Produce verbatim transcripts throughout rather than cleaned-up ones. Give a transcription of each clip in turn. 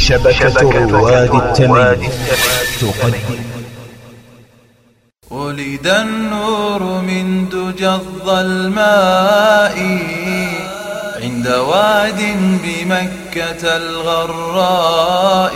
شبكة رواد التمييز تقدم. ولد النور من دجى الظلماء عند واد بمكة الغراء.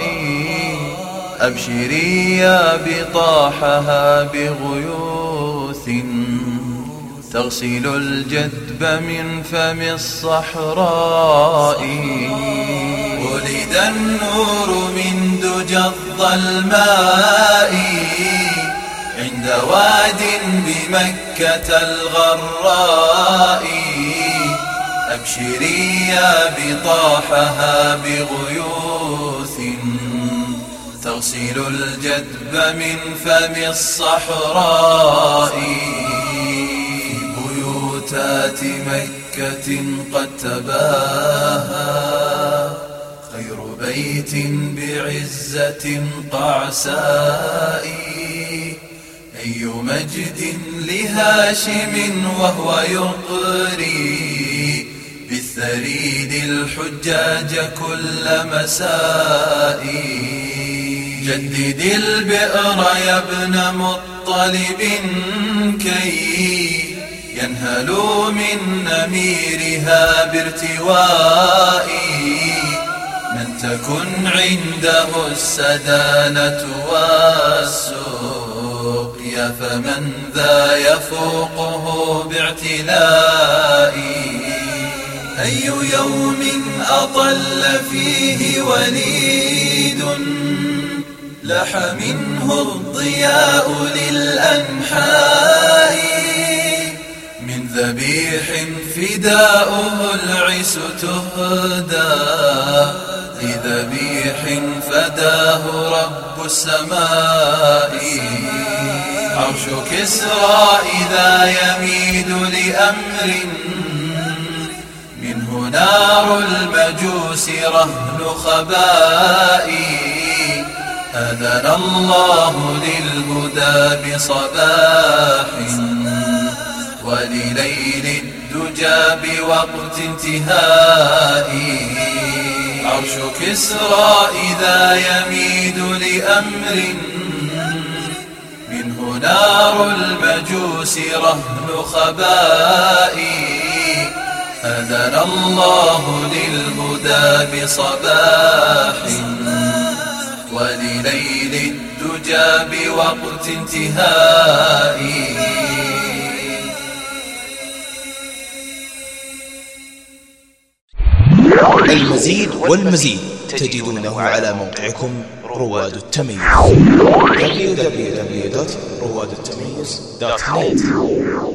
أبشري يا بطاحها بغيوث تغسل الجدب من فم الصحراء. ولد النور من دجى الظلماء عند واد بمكة الغراء. أبشري يا بطاحها بغيوث تغسل الجدب من فم الصحراء. بيوتات مكة قد تباهى خير بيت بعزة قعساء. أي مجد لهاشم وهو يقري بالثريد الحجاج كل مساء. جدد البئر يا ابن مطلب كي ينهلوا من نميرها بارتواء. من تكن عنده السدانة والسقيا فمن ذا يفوقه باعتلاء. أي يوم أطل فيه وليد لح منه الضياء للأنحاء. من ذبيح فداؤه العس تهدى لذبيح فداه رب السماء. عرش كسرى إذا يميد لأمر منه نار المجوس رهن خباء. أذن الله للهدى بصباح ولليل الدجى بوقت انتهاء. عرش كسرى إذا يميد لأمر منه نار المجوس رهن خباء. أذن الله للهدى بصباح ولليل الدجى بوقت انتهاء. المزيد والمزيد تجدونه على موقعكم رواد التمييز دبليو دبليو دبليو دوت رواد التمييز دوت نت.